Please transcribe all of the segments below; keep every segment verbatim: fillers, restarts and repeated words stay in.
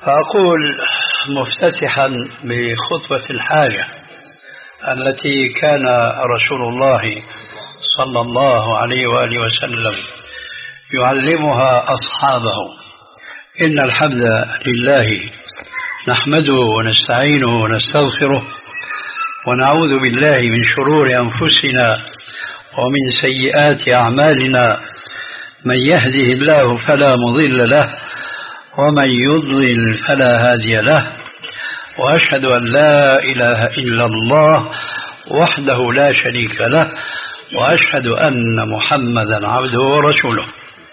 فأقول مفتتحا بخطبة الحاجة التي كان رسول الله صلى الله عليه وآله وسلم يعلمها أصحابه: إن الحمد لله نحمده ونستعينه ونستغفره ونعوذ بالله من شرور أنفسنا ومن سيئات أعمالنا، من يهده الله فلا مضل له ومن يضلل فلا هادي له، وأشهد أن لا إله إلا الله وحده لا شريك له، وأشهد أن محمدا عبده ورسوله.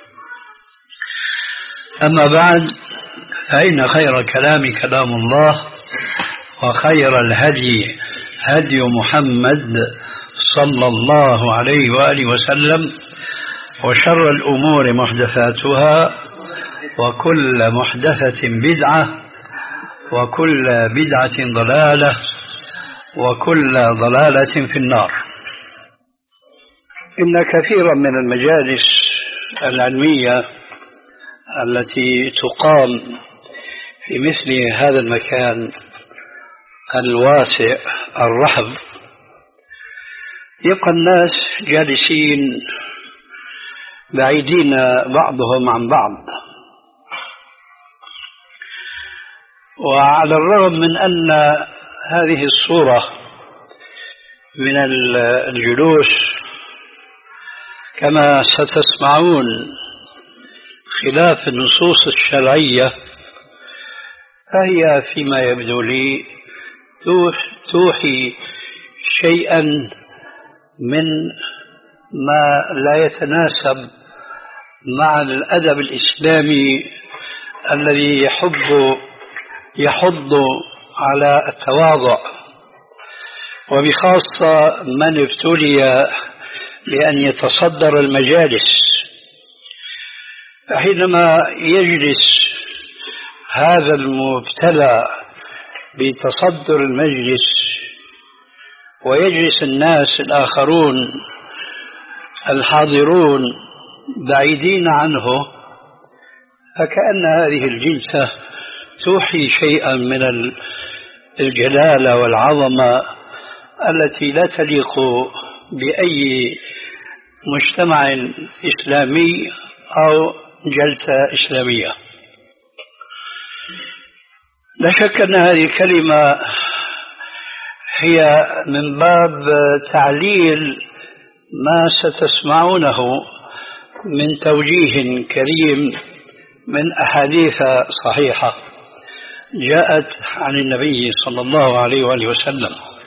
أما بعد، فإن خير كلام كلام الله، وخير الهدي هدي محمد صلى الله عليه وآله وسلم، وشر الأمور محدثاتها، وكل محدثة بدعة، وكل بدعة ضلالة، وكل ضلالة في النار. إن كثيرا من المجالس العلمية التي تقام في مثل هذا المكان الواسع الرحب يبقى الناس جالسين بعيدين بعضهم عن بعض، وعلى الرغم من أن هذه الصورة من الجلوس كما ستسمعون خلاف النصوص الشرعية، فهي فيما يبدو لي توحي شيئا من ما لا يتناسب مع الأدب الإسلامي الذي يحب يحض على التواضع، وبخاصة من ابتلي بأن يتصدر المجالس. فحينما يجلس هذا المبتلى بتصدر المجلس ويجلس الناس الآخرون الحاضرون بعيدين عنه، فكأن هذه الجلسة توحي شيئا من الجلالة والعظمة التي لا تليق بأي مجتمع إسلامي أو جلسة إسلامية. لا شك أن هذه الكلمة هي من باب تعليل ما ستسمعونه من توجيه كريم من أحاديث صحيحة جاءت عن النبي صلى الله عليه وآله وسلم.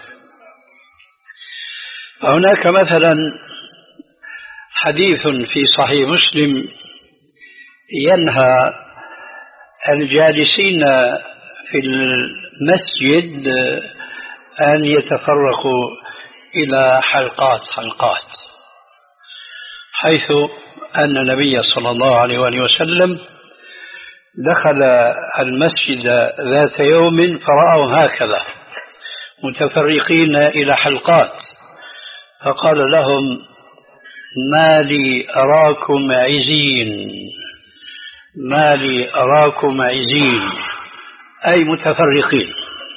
هناك مثلا حديث في صحيح مسلم ينهى الجالسين في المسجد أن يتفرقوا إلى حلقات حلقات، حيث أن النبي صلى الله عليه وآله وسلم دخل المسجد ذات يوم فرأوا هكذا متفرقين إلى حلقات، فقال لهم: ما لي أراكم عزين، ما لي أراكم عزين، أي متفرقين.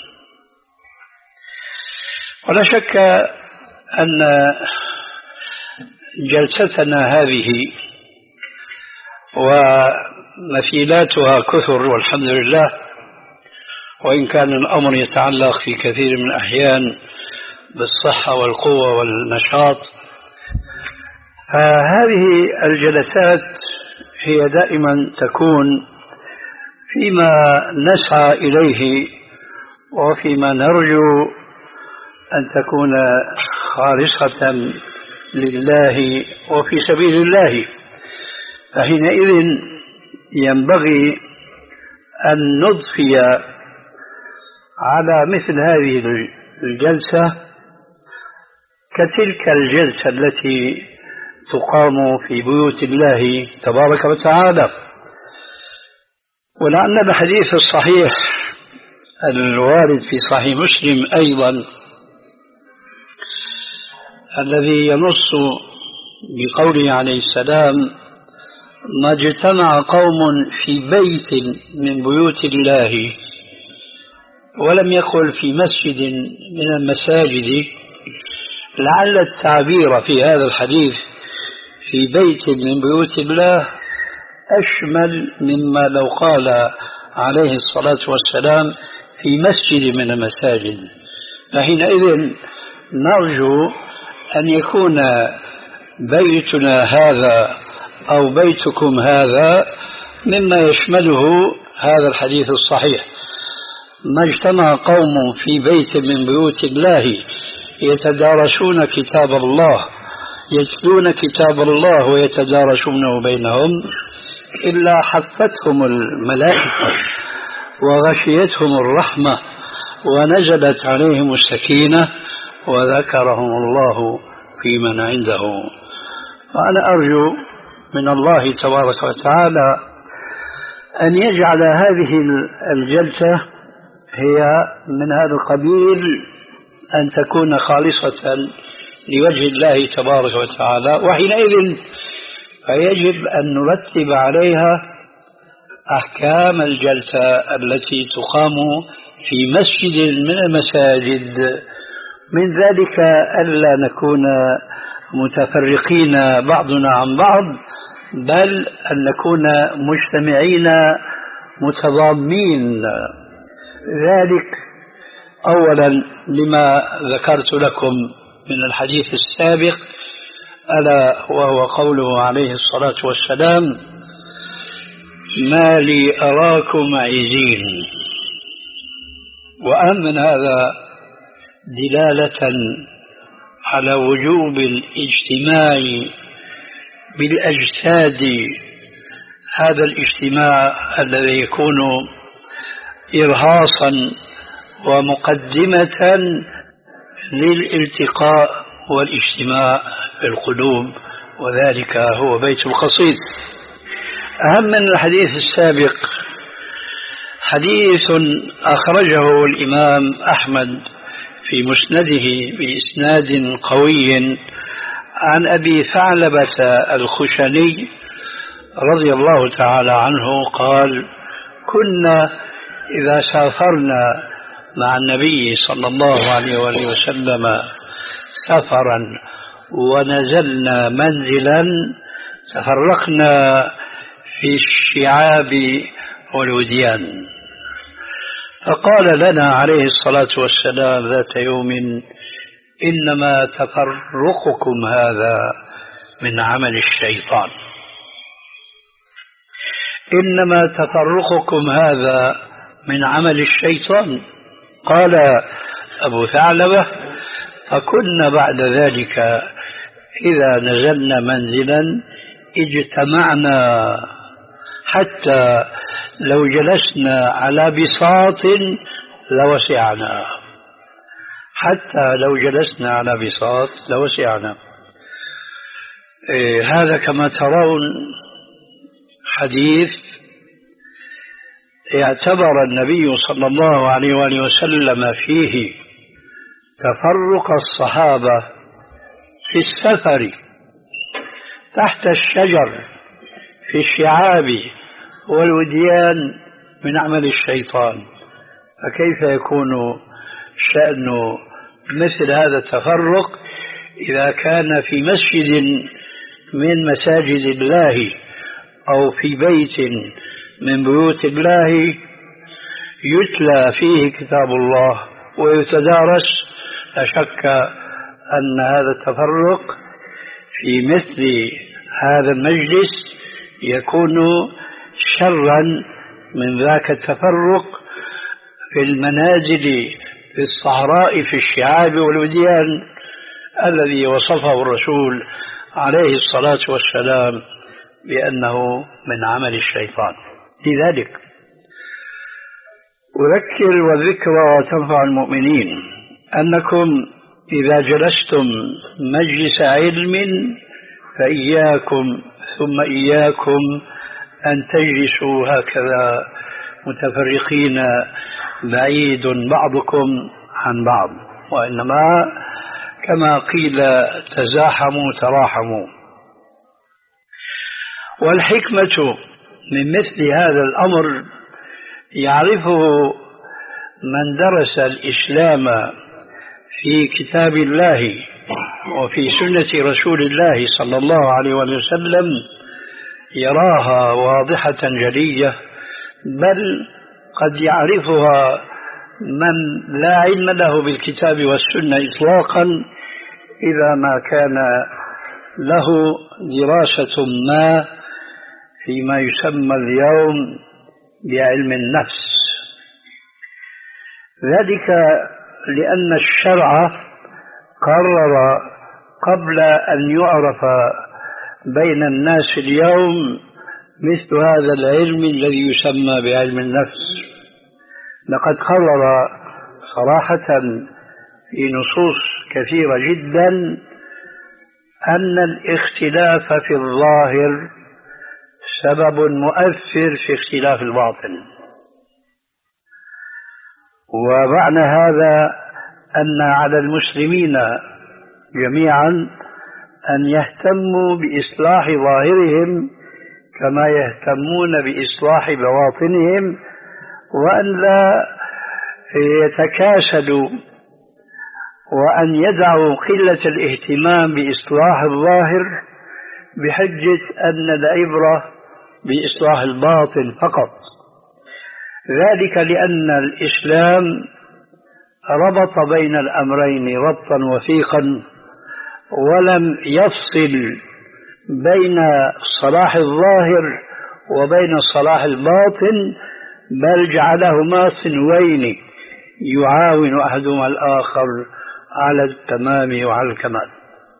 ولا شك أن جلستنا هذه ومثيلاتها كثر والحمد لله، وإن كان الأمر يتعلق في كثير من الأحيان بالصحة والقوة والنشاط، فهذه الجلسات هي دائما تكون فيما نسعى إليه وفيما نرجو أن تكون خالصة لله وفي سبيل الله. فحينئذ ينبغي أن نضفي على مثل هذه الجلسة كتلك الجلسة التي تقام في بيوت الله تبارك وتعالى. ولعل الحديث الصحيح الوارد في صحيح مسلم أيضا الذي ينص بقوله عليه السلام: ما اجتمع قوم في بيت من بيوت الله، ولم يقل في مسجد من المساجد، لعل التعبير في هذا الحديث في بيت من بيوت الله أشمل مما لو قال عليه الصلاة والسلام في مسجد من المساجد. فحينئذ نرجو أن يكون بيتنا هذا أو بيتكم هذا مما يشمله هذا الحديث الصحيح. ما اجتمع قوم في بيت من بيوت الله يتدارسون كتاب الله، يتلون كتاب الله ويتدارسونه بينهم، إلا حفتهم الملائكة وغشيتهم الرحمة ونزلت عليهم السكينة وذكرهم الله في من عنده. وأنا أرجو من الله تبارك وتعالى أن يجعل هذه الجلسة هي من هذا القبيل، أن تكون خالصة لوجه الله تبارك وتعالى، وحينئذ فيجب أن نرتب عليها أحكام الجلسة التي تقام في مسجد من المساجد. من ذلك ألا نكون متفرقين بعضنا عن بعض، بل أن نكون مجتمعين متضامين. ذلك أولا لما ذكرت لكم من الحديث السابق، ألا وهو قوله عليه الصلاة والسلام: ما لي أراكم عزين. وأهم من هذا دلالة على وجوب الاجتماع بالأجساد، هذا الاجتماع الذي يكون إرهاصا ومقدمة للالتقاء والاجتماع في القلوب، وذلك هو بيت القصيد. أهم من الحديث السابق حديث أخرجه الإمام أحمد في مسنده بإسناد قوي عن أبي ثعلبة الخشني رضي الله تعالى عنه قال: كنا إذا سافرنا مع النبي صلى الله عليه وآله وسلم سفرا ونزلنا منزلا تفرقنا في الشعاب والوديان، فقال لنا عليه الصلاة والسلام ذات يوم: إنما تفرقكم هذا من عمل الشيطان، إنما تفرقكم هذا من عمل الشيطان. قال أبو ثعلبة: فكنا بعد ذلك إذا نزلنا منزلا اجتمعنا حتى لو جلسنا على بساط لوسعنا، حتى لو جلسنا على بساط لوسعنا. إيه هذا كما ترون حديث اعتبر النبي صلى الله عليه وآله وسلم فيه تفرق الصحابة في السفر تحت الشجر في الشعاب والوديان من عمل الشيطان، فكيف يكون شأن مثل هذا التفرق إذا كان في مسجد من مساجد الله أو في بيت من بيوت الله يتلى فيه كتاب الله ويتدارس؟ لا شك أن هذا التفرق في مثل هذا المجلس يكون شرا من ذاك التفرق في المنازل في الصحراء في الشعاب والوديان الذي وصفه الرسول عليه الصلاة والسلام بأنه من عمل الشيطان. لذلك أذكر والذكرى تنفع المؤمنين أنكم إذا جلستم مجلس علم فإياكم ثم إياكم أن تجلسوا هكذا متفرقين بعيد بعضكم عن بعض، وإنما كما قيل تزاحموا تراحموا. والحكمة من مثل هذا الأمر يعرفه من درس الإسلام في كتاب الله وفي سنة رسول الله صلى الله عليه وسلم يراها واضحة جلية، بل قد يعرفها من لا علم له بالكتاب والسنة إطلاقا إذا ما كان له دراسة ما فيما يسمى اليوم بعلم النفس. ذلك لأن الشرع قرر قبل أن يعرف بين الناس اليوم مثل هذا العلم الذي يسمى بعلم النفس. لقد قرر صراحة في نصوص كثيرة جدا أن الاختلاف في الظاهر سبب مؤثر في اختلاف الباطن، ومعنى هذا أن على المسلمين جميعا أن يهتموا بإصلاح ظاهرهم كما يهتمون بإصلاح بواطنهم، وأن لا يتكاسلوا وأن يدعوا قلة الاهتمام بإصلاح الظاهر بحجة أن العبرة بإصلاح الباطن فقط. ذلك لأن الإسلام ربط بين الأمرين ربطا وثيقا، ولم يفصل بين صلاح الظاهر وبين صلاح الباطن، بل جعلهما صنوين يعاون أحدهما الآخر على التمام وعلى الكمال.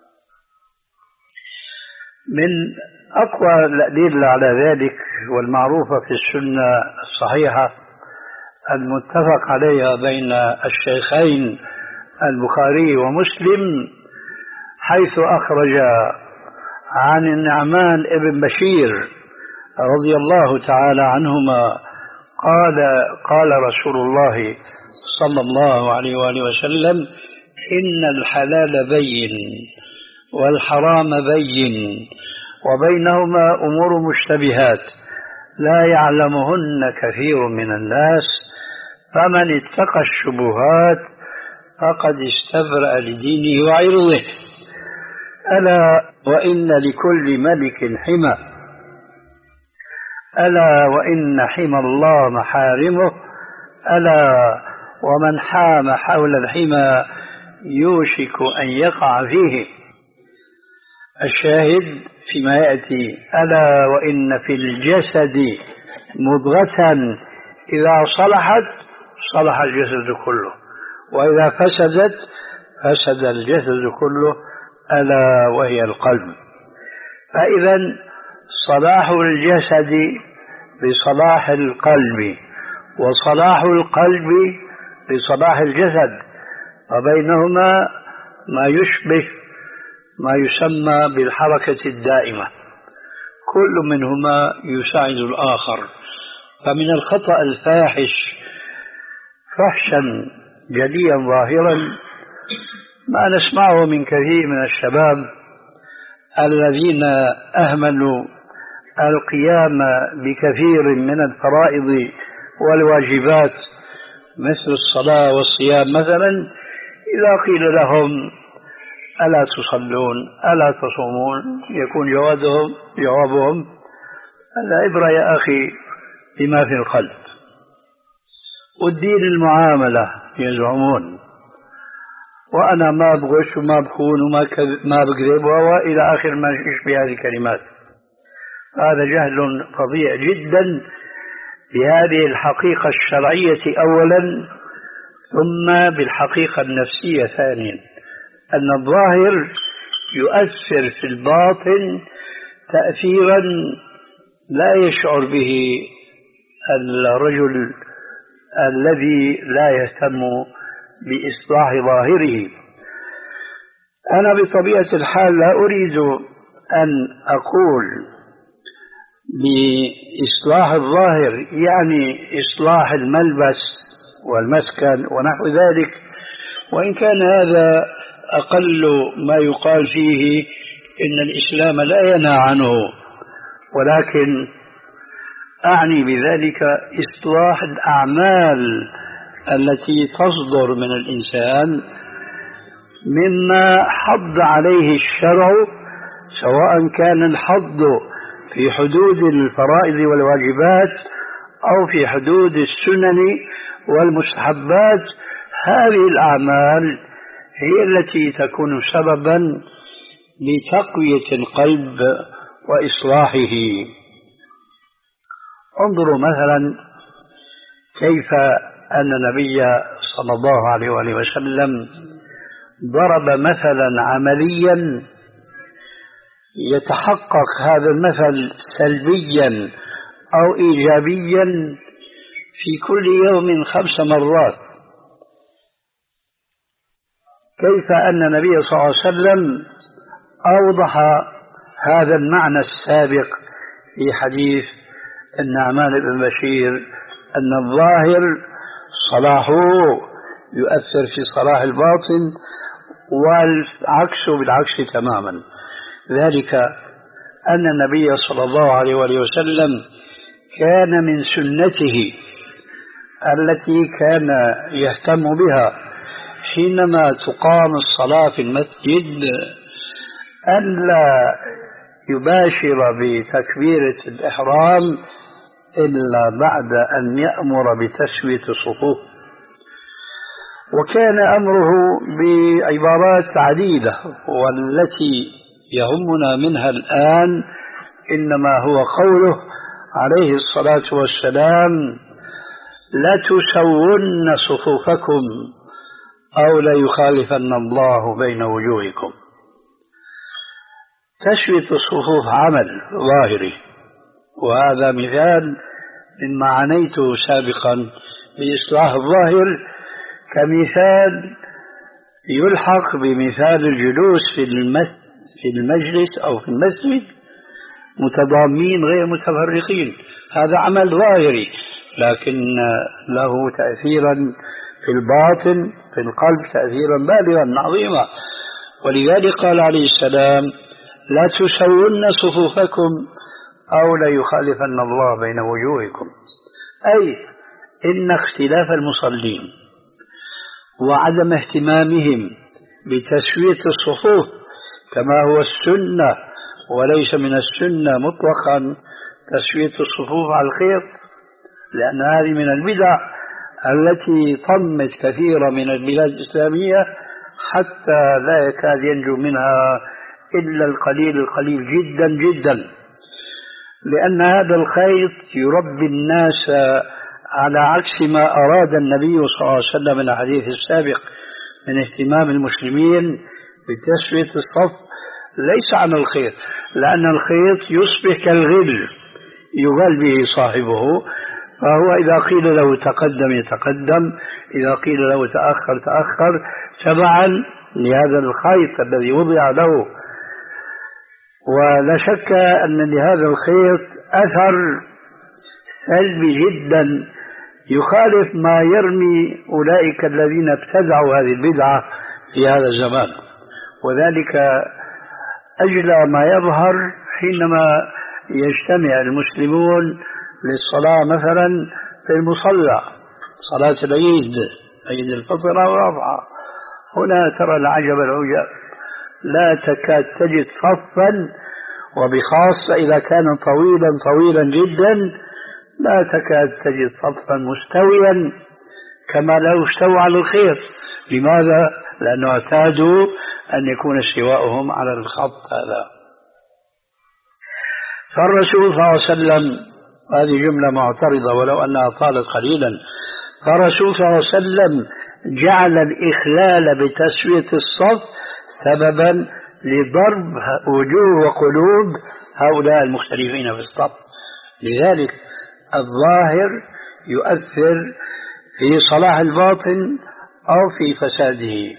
من أقوى الأدلة على ذلك والمعروفة في السنة الصحيحة المتفق عليها بين الشيخين البخاري ومسلم، حيث أخرج عن النعمان ابن بشير رضي الله تعالى عنهما قال قال رسول الله صلى الله عليه وآله وسلم: إن الحلال بين والحرام بين وبينهما أمور مشتبهات لا يعلمهن كثير من الناس، فمن اتقى الشبهات فقد استبرأ لدينه وعرضه. ألا وإن لكل ملك حمى، ألا وإن حمى الله محارمه، ألا ومن حام حول الحمى يوشك أن يقع فيه. الشاهد فيما يأتي: ألا وإن في الجسد مضغة إذا صلحت صلح الجسد كله، وإذا فسدت فسد الجسد كله، ألا وهي القلب. فإذا صلاح الجسد بصلاح القلب، وصلاح القلب بصلاح الجسد، وبينهما ما يشبه ما يسمى بالحركة الدائمة، كل منهما يساعد الآخر. فمن الخطأ الفاحش فحشا جليا ظاهرا ما نسمعه من كثير من الشباب الذين أهملوا القيام بكثير من الفرائض والواجبات مثل الصلاة والصيام مثلا، إذا قيل لهم: ألا تصلون ألا تصومون، يكون جوابهم جوابهم العبرة يا أخي بما في القلب، والدين المعاملة يزعمون، وأنا ما بغش وما بخون وما ما بكذب وإلى آخر ما يشبه هذه الكلمات. هذا جهل فظيع جدا بهذه الحقيقة الشرعية أولا، ثم بالحقيقة النفسية ثانيا، أن الظاهر يؤثر في الباطن تأثيرا لا يشعر به الرجل الذي لا يهتم بإصلاح ظاهره. أنا بطبيعة الحال لا أريد أن أقول بإصلاح الظاهر يعني إصلاح الملبس والمسكن ونحو ذلك، وإن كان هذا أقل ما يقال فيه إن الإسلام لا ينهى عنه، ولكن أعني بذلك إصلاح الأعمال التي تصدر من الإنسان مما حض عليه الشرع، سواء كان الحض في حدود الفرائض والواجبات أو في حدود السنن والمستحبات. هذه الأعمال هي التي تكون سببا لتقوية القلب وإصلاحه. انظروا مثلا كيف أن النبي صلى الله عليه وآله وسلم ضرب مثلا عمليا يتحقق هذا المثل سلبيا أو إيجابيا في كل يوم خمس مرات. كيف أن النبي صلى الله عليه وسلم أوضح هذا المعنى السابق في حديث النعمان بن بشير أن الظاهر صلاحه يؤثر في صلاح الباطن، والعكس بالعكس تماما. ذلك أن النبي صلى الله عليه وآله وسلم كان من سنته التي كان يهتم بها حينما تقام الصلاة في المسجد أن لا يباشر بتكبيرة الإحرام إلا بعد أن يأمر بتسوية الصفوف. وكان أمره بعبارات عديدة، والتي يهمنا منها الآن إنما هو قوله عليه الصلاة والسلام: لا تسون صفوفكم أو لا يخالفن الله بين وجوهكم. تسوية الصفوف عمل ظاهري، وهذا مثال مما عنيته سابقا بإصلاح الظاهر، كمثال يلحق بمثال الجلوس في في المجلس أو في المسجد متضامين غير متفرقين. هذا عمل ظاهري لكن له تأثيرا في الباطن في القلب، تأثيرا بالغا عظيما. ولذلك قال عليه السلام: لا تسون صفوفكم أو لا يخالفن الله بين وجوهكم. أي إن اختلاف المصلين وعدم اهتمامهم بتسوية الصفوف كما هو السنة، وليس من السنة مطلقا تسوية الصفوف على الخيط، لأن هذه من البدع التي طمت كثيرا من البلاد الإسلامية حتى لا يكاد ينجو منها إلا القليل القليل جدا جدا، لأن هذا الخيط يربي الناس على عكس ما أراد النبي صلى الله عليه وسلم من الحديث السابق من اهتمام المسلمين بتسوية الصف، ليس عن الخيط، لأن الخيط يصبح كالغل يغل به صاحبه، فهو إذا قيل له تقدم يتقدم، إذا قيل له تأخر تأخر، تبعا لهذا الخيط الذي وضع له. ولا شك أن لهذا الخيط أثر سلبي جدا يخالف ما يرمي أولئك الذين ابتدعوا هذه البدعة في هذا الزمان. وذلك أجلى ما يظهر حينما يجتمع المسلمون للصلاة مثلا في المصلى، صلاة العيد، عيد الفطر أو الأضحى. هنا ترى العجب العجاب، لا تكاد تجد صفا، وبخاصة إذا كان طويلا طويلا جدا لا تكاد تجد صفا مستويا كما لو استوى على الخيط. لماذا؟ لأنه اعتادوا أن يكون استواؤهم على الخط هذا. فالرسول صلى الله عليه وسلم، هذه جملة معترضة ولو أنها طالت قليلا، فالرسول صلى الله عليه وسلم جعل الإخلال بتسوية الصف سببا لضرب وجوه وقلوب هؤلاء المختلفين في الصف. لذلك الظاهر يؤثر في صلاح الباطن أو في فساده،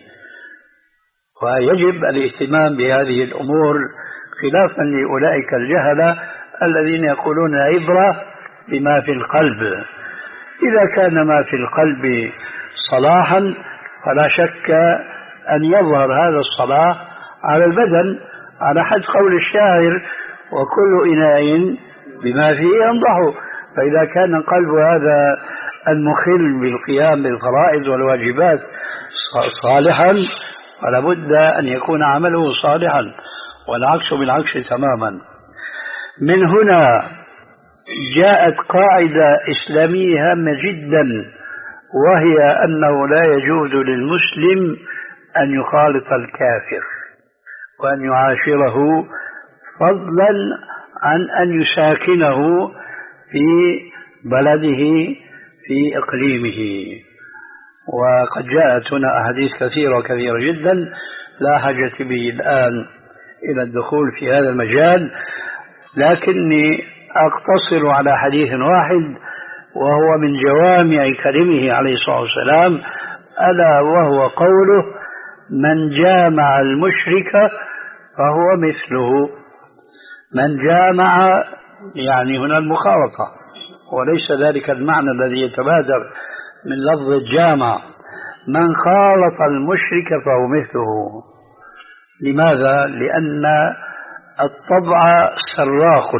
ويجب الاهتمام بهذه الأمور خلافا لأولئك الجهلة الذين يقولون العبرة بما في القلب. إذا كان ما في القلب صلاحا فلا شك أن يظهر هذا الصلاح على البدن، على حد قول الشاعر: وكل إناء بما فيه ينضح. فإذا كان قلب هذا المخل بالقيام بالفرائض والواجبات صالحا فلا بد أن يكون عمله صالحا، والعكس بالعكس تماما. من هنا جاءت قاعدة إسلامية هامة جدا، وهي أنه لا يجوز للمسلم أن يخالط الكافر وأن يعاشره، فضلا عن أن يساكنه في بلده في إقليمه. وقد جاءت هنا أحاديث كثيرة وكثيرة جدا لا حاجة به الآن إلى الدخول في هذا المجال، لكني أقتصر على حديث واحد وهو من جوامع كلمه عليه الصلاة والسلام، ألا وهو قوله: من جامع المشرك فهو مثله. من جامع يعني هنا المخالطة، وليس ذلك المعنى الذي يتبادر من لفظ الجامع. من خالط المشرك فهو مثله. لماذا؟ لأن الطبع سراق،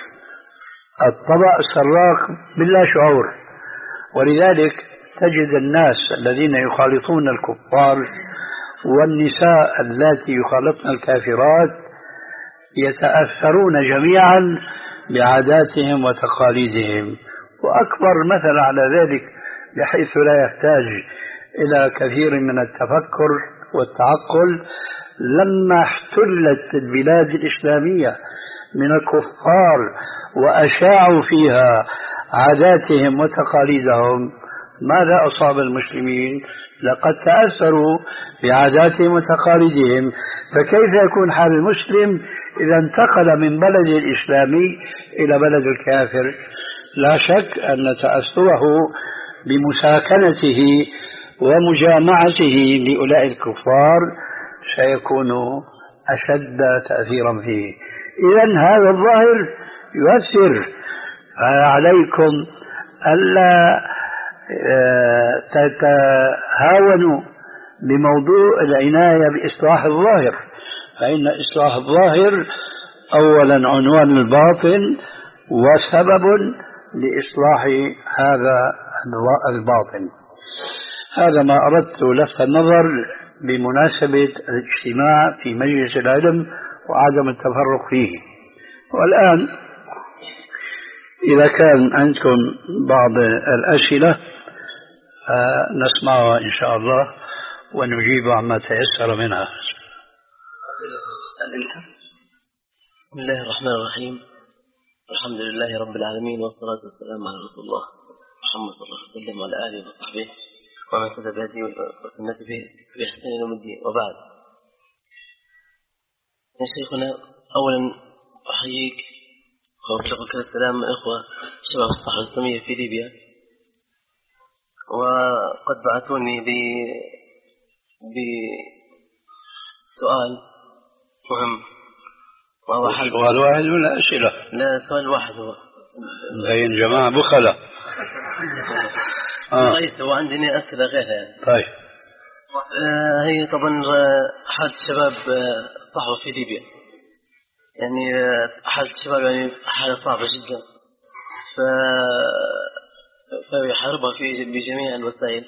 الطبع سراق بلا شعور، ولذلك تجد الناس الذين يخالطون الكفار والنساء اللاتي يخالطن الكافرات يتأثرون جميعا بعاداتهم وتقاليدهم. وأكبر مثل على ذلك بحيث لا يحتاج إلى كثير من التفكر والتعقل، لما احتلت البلاد الإسلامية من الكفار وأشاعوا فيها عاداتهم وتقاليدهم، ماذا أصاب المسلمين؟ لقد تأثروا بعاداتهم وتقاليدهم. فكيف يكون حال المسلم إذا انتقل من بلد الإسلامي إلى بلد الكافر؟ لا شك أن تأثره بمساكنته ومجامعته لأولئك الكفار سيكون أشد تأثيرا فيه. إذن هذا الظاهر يؤثر. فعليكم ألا تتهاونوا بموضوع العناية بإصلاح الظاهر، فإن إصلاح الظاهر أولا عنوان الباطن وسبب لإصلاح هذا الباطن. هذا ما أردت لفت النظر بمناسبة الاجتماع في مجلس العلم وعدم التفرق فيه. والآن إذا كان عندكم بعض الأسئلة نسمعها إن شاء الله ونجيب عما تيسر منها. بسم الله الرحمن الرحيم، الحمد لله رب العالمين، والصلاة والسلام على رسول الله محمد صلى الله عليه وسلم وعلى آله وصحبه ومن اهتدى بهديه وسنته بإحسان يوم الدين. وبعد، يا شيخنا، أولا أحييك وأبلغك السلام من إخوة شباب الصحوة الإسلامية في ليبيا، وقد بعثوني بسؤال مهم. وهو حل سؤال واحد ولا أسئلة؟ لا، سؤال واحد هو. بين جماعة بخلة. آه. ليس هو عندنا أسئلة غيرها يعني. طيب. آه هي طبعا حالة شباب الصحوة في ليبيا، يعني حالة الشباب يعني حالة صعبة جدا، ف فيحاربها في بجميع الوسائل.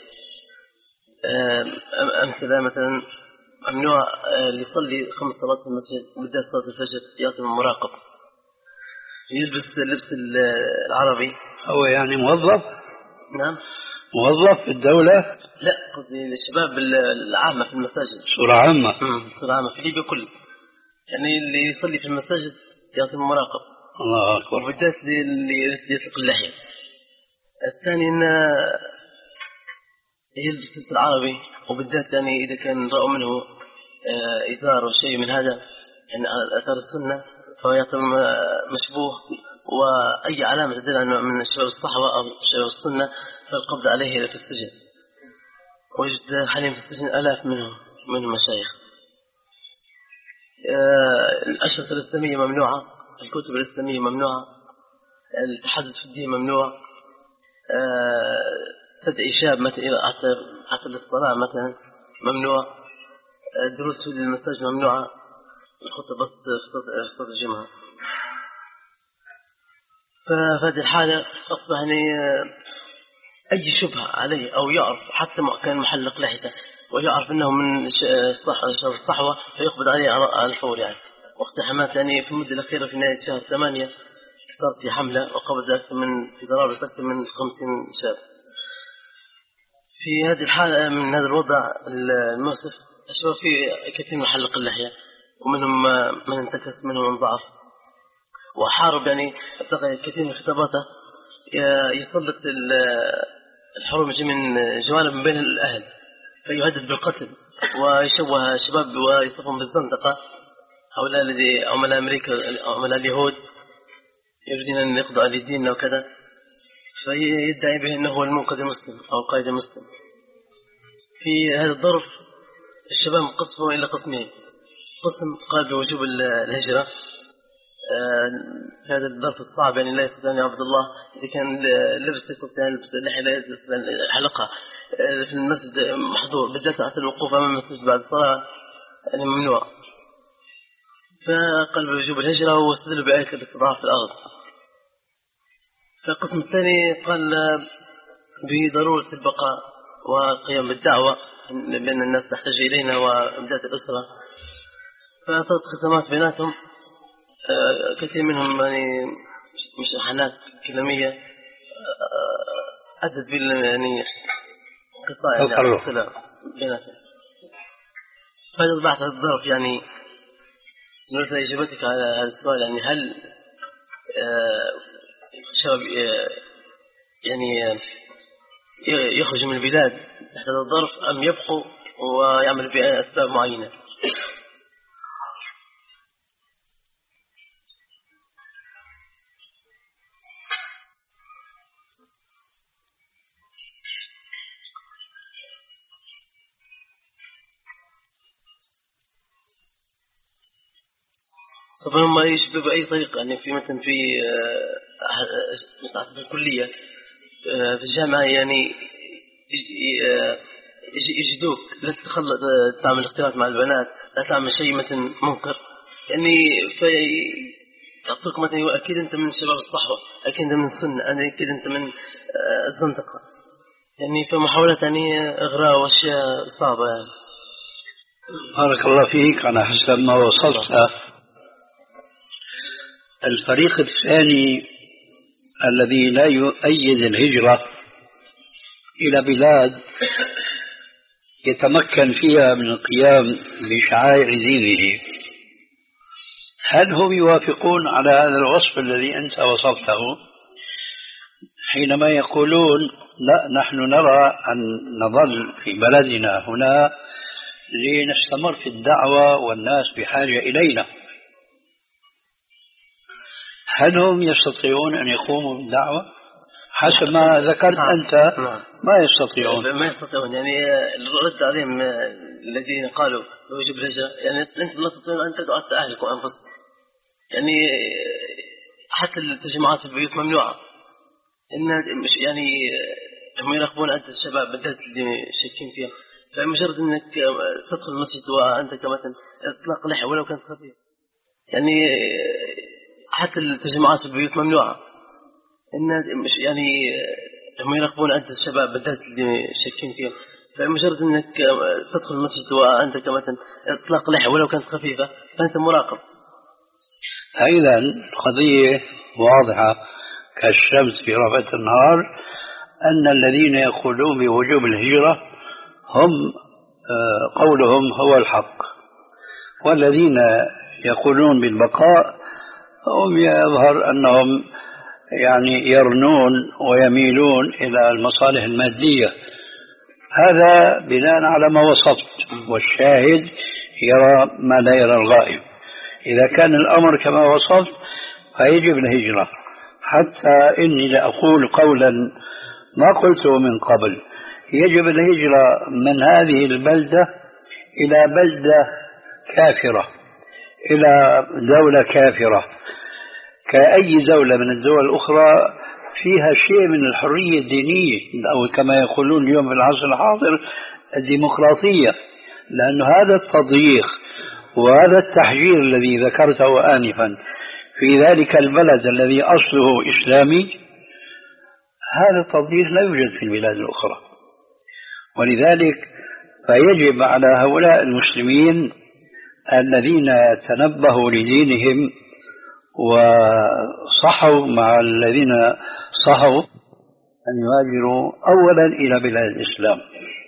أمثلة مثلا ممنوع اللي يصلي خمس صلوات في المسجد بالذات صلاة الفجر يأتي من مراقب، يلبس اللبس العربي. هو يعني موظف؟ نعم، موظف في الدولة؟ لا، قصدي الشباب العامة في المساجد. صورة عامة. صورة عامة في ليبيا كل، يعني اللي يصلي في المساجد يأتي من مراقب. الله أكبر. وبالذات اللي يطلق اللحية. الثاني إن يلبس اللبس العربي، وبالذات يعني إذا كان رأوا منه إزار أو شيء من هذا يعني أثار السنة فهو يعتبر مشبوه، وأي علامة تدل على من شباب الصحوة أو شباب السنة فالقبض عليه في السجن. ويوجد حاليا في السجن آلاف منهم من المشايخ. الأشرطة الإسلامية ممنوعة، الكتب الإسلامية ممنوعة، التحدث في الدين ممنوع، تدعي شاب مثلا حتى للصلاة مثلا ممنوع، الدروس في المساجد ممنوعة، الخطبة في صلاة الجمعة. ففي هذه الحالة أصبح يعني أي شبهة عليه أو يعرف حتى ما كان محلق لحيته ويعرف أنه من الصحوة فيقبض عليه على الفور يعني. واقتحامات يعني في المدة الأخيرة في نهاية شهر ثمانية صارت في حملة وقبض أكثر من في ضرائب أكثر من خمسين شاب. في هذه الحالة من هذا الوضع المؤسف أشوف في كثير من محلق اللحية ومنهم من انتكس منهم من ضعف وحارب يعني أبتغى كثير من خطاباته يسلط الحروب من جوانب من بين الأهل فيهدد بالقتل ويشوه الشباب ويصفهم بالزندقة. هؤلاء الذي عملاء أمريكا عملاء اليهود يريدون أن يقضوا على ديننا وكذا فيدعي به أنه هو المنقذ المسلم أو قائد المسلم. في هذا الظرف الشباب قسموا إلى قسمين، قسم قال بوجوب الهجرة في هذا الظرف الصعب يعني لا يستطيع أن يعبد الله إذا كان لبس يستطيع أن يلبس اللحية لا يستطيع حلقها في المسجد محظور بالذات حتى الوقوف أمام المسجد بعد الصلاة يعني ممنوع. فقال بوجوب الهجرة واستدل بآية الاستضعاف في الأرض. فالقسم الثاني قال بضرورة البقاء وقيام بالدعوة بأن الناس تحتاج إلينا وإمداد الأسرة. فصارت خصامات بيناتهم كثير منهم يعني مشاحنات كلامية أدت بال يعني قطاع يعني الصلة بيناتهم. فهذا بعد الظرف يعني نريد إجابتك على هذا السؤال يعني هل الشباب يعني يخرج من البلاد تحت هذا الظرف أم يبقوا ويعمل بأسباب معينة؟ طبعا هم يشبه بأي طريقة يعني في مثلا في مثلا في الكلية في الجامعة يعني يجدوك لا تخلط تعمل اختلاط مع البنات لا تعمل شيء مثلا منكر يعني في يعطوك مثلا أكيد أنت من شباب الصحوة أكيد أنت من السنة أكيد أنت من الزندقة يعني في محاولات يعني إغراء وأشياء صعبة يعني. بارك الله فيك. على حسب ما وصلت الفريق الثاني الذي لا يؤيد الهجرة إلى بلاد يتمكن فيها من القيام بشعائر دينه، هل هم يوافقون على هذا الوصف الذي أنت وصفته حينما يقولون لا نحن نرى أن نظل في بلدنا هنا لنستمر في الدعوة والناس بحاجة إلينا؟ هل هم يستطيعون أن يقوموا بالدعوة؟ حسب ما ذكرت نعم. أنت نعم. ما يستطيعون ما يستطيعون يعني الرد عليهم الذين قالوا بوجوب الهجرة يعني أنت لا تستطيعون أن تدعوا أهلك وأنفسك يعني حتى التجمعات في البيوت ممنوعة إن مش يعني هم يراقبون أنت الشباب بالذات اللي شاكين فيها فمجرد أنك تدخل المسجد وأنت كمثلا إطلاق لحية ولو كانت خفيفة يعني حتى التجمعات في البيوت ممنوعة إن مش يعني هم يراقبون أنت الشباب بالذات اللي شاكين فيها فمجرد أنك تدخل المسجد وأنت كمثلا إطلاق لحية ولو كانت خفيفة فأنت مراقب. إذا القضية واضحة كالشمس في رفعة النهار أن الذين يقولون بوجوب الهجرة هم قولهم هو الحق، والذين يقولون بالبقاء هم يظهر أنهم يعني يرنون ويميلون إلى المصالح المادية. هذا بناء على ما وصفت، والشاهد يرى ما لا يرى الغائب. إذا كان الأمر كما وصفت فيجب الهجرة، حتى إني لأقول قولا ما قلته من قبل، يجب الهجرة من هذه البلدة إلى بلدة كافرة، إلى دولة كافرة كأي دولة من الدول الأخرى فيها شيء من الحرية الدينية أو كما يقولون اليوم في العصر الحاضر الديمقراطية، لأن هذا التضييق وهذا التحجير الذي ذكرته آنفا في ذلك البلد الذي أصله إسلامي، هذا التضليل لا يوجد في البلاد الأخرى. ولذلك فيجب على هؤلاء المسلمين الذين تنبهوا لدينهم وصحوا مع الذين صحوا أن يهاجروا أولا إلى بلاد الإسلام.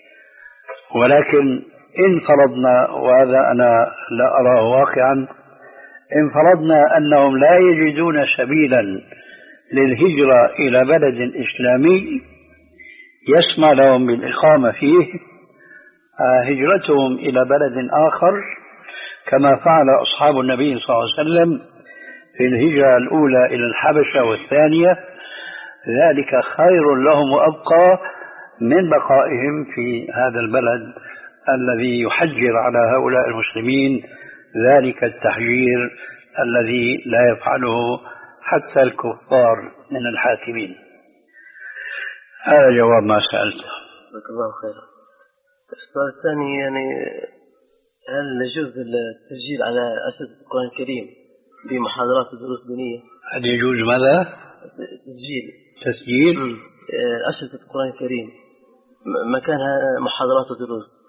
ولكن إن فرضنا، وهذا أنا لا أراه واقعا، إن فرضنا أنهم لا يجدون سبيلا للهجرة إلى بلد إسلامي يسمح لهم بالإقامة فيه، هجرتهم إلى بلد آخر كما فعل أصحاب النبي صلى الله عليه وسلم في الهجرة الأولى إلى الحبشة والثانية، ذلك خير لهم وأبقى من بقائهم في هذا البلد الذي يحجر على هؤلاء المسلمين ذلك التحجير الذي لا يفعله حتى الكفار من الحاكمين. هذا جواب ما سألته. جزاك الله خيرا. السؤال الثاني، يعني هل يجوز التسجيل على أساس القرآن الكريم بمحاضرات ودروس دينية؟ هل يجوز ماذا؟ تسجيل تسجيل أساس القرآن الكريم مكانها محاضرات ودروس،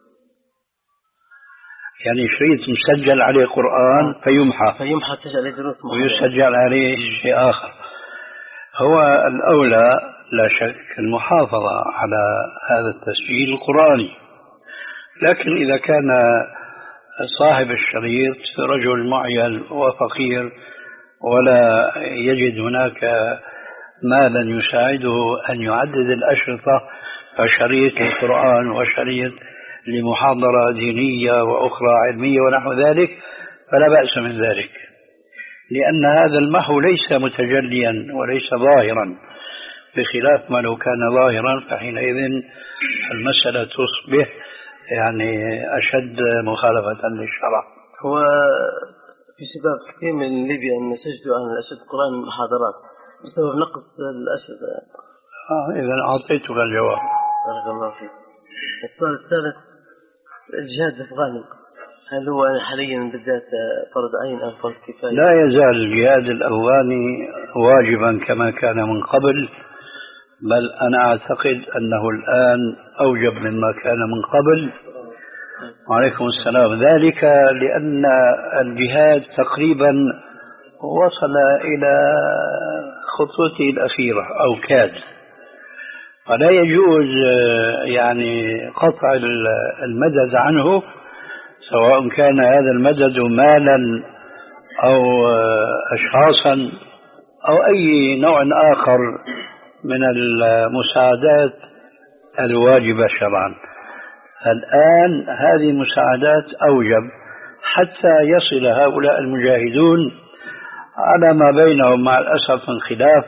يعني شريط مسجل عليه قرآن فيمحى فيمحى تسجل عليه دروس ويسجل عليه شيء آخر. هو الأولى لا شك المحافظة على هذا التسجيل القرآني، لكن إذا كان صاحب الشريط رجل معين وفقير ولا يجد هناك مالا يساعده أن يعدد الأشرطة، فشريط القرآن وشريط لمحاضرة دينية وأخرى علمية ونحو ذلك، فلا بأس من ذلك، لأن هذا المحو ليس متجليا وليس ظاهرا، بخلاف ما لو كان ظاهرا فحينئذ المسألة تصبح يعني أشد مخالفة للشرع. هو في شباب كثير من ليبيا أن سجدوا عن أشد القرآن محاضرات بسبب نقص الأشد. آه إذا أعطيتك الجواب. بارك الله فيك. السؤال الثالث، الجهاد الأفغاني هل هو حاليا بالذات فرض عين أم فرض كفاية؟ لا يزال الجهاد الأفغاني واجبا كما كان من قبل، بل أنا أعتقد أنه الآن أوجب مما كان من قبل. وعليكم السلام. ذلك لأن الجهاد تقريبا وصل إلى خطوته الأخيرة أو كاد، فلا يجوز يعني قطع المدد عنه، سواء كان هذا المدد مالا أو أشخاصا أو أي نوع آخر من المساعدات الواجبة شرعا. الآن هذه المساعدات أوجب حتى يصل هؤلاء المجاهدون على ما بينهم مع الأسف من خلاف.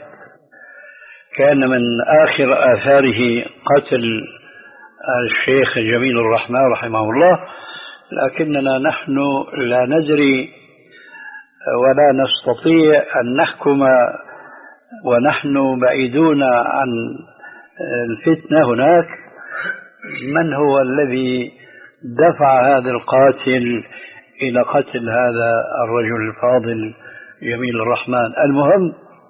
كان من آخر آثاره قتل الشيخ جميل الرحمن رحمه الله، لكننا نحن لا ندري ولا نستطيع أن نحكم ونحن بعيدون عن الفتنة هناك من هو الذي دفع هذا القاتل إلى قتل هذا الرجل الفاضل جميل الرحمن. المهم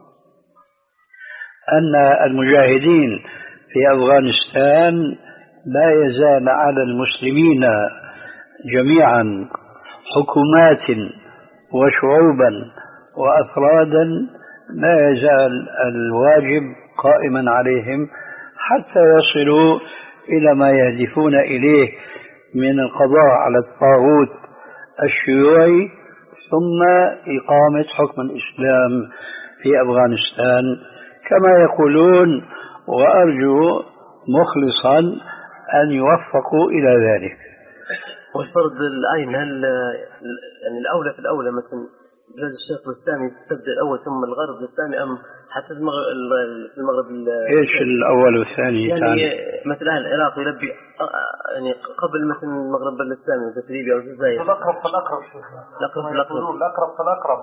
أن المجاهدين في أفغانستان لا يزال على المسلمين جميعا حكومات وشعوبا وأفرادا، لا يزال الواجب قائما عليهم حتى يصلوا إلى ما يهدفون إليه من القضاء على الطاغوت الشيوعي ثم إقامة حكم الإسلام في أفغانستان كما يقولون، وأرجو مخلصا أن يوفقوا إلى ذلك. والفرض العين هل يعني الأولى في الأولى مثلا بلاد الشرق الإسلامي تبدأ الأول ثم الغرب الإسلامي أم حتى المغرب المغرب إيش الأول والثاني؟ يعني تاني. مثلا العراق يلبي يعني قبل مثلا المغرب الإسلامي مثل ليبيا أو الجزائر. الأقرب فالأقرب شيخ. الأقرب فالأقرب. الأقرب فالأقرب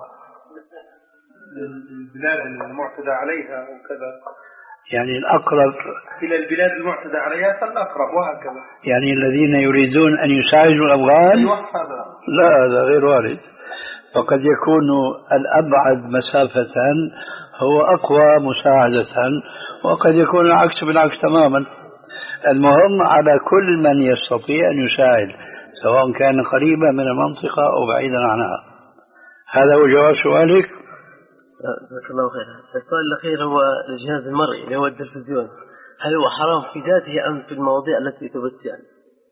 للبلاد المعتدى عليها وكذا. يعني الأقرب إلى البلاد المعتدى عليها فالأقرب وهكذا. يعني الذين يريدون أن يساعدوا الأفغان؟ أيوة هذا. لا هذا غير وارد. فقد يكون الأبعد مسافة هو أقوى مساعدة، وقد يكون العكس بالعكس تماما. المهم على كل من يستطيع أن يساعد، سواء كان قريبا من المنطقة أو بعيدا عنها. هذا هو جواب سؤالك. جزاك الله خيرا. السؤال الأخير هو الجهاز المرئي اللي هو التلفزيون، هل هو حرام في ذاته أم في المواضيع التي تبث يعني؟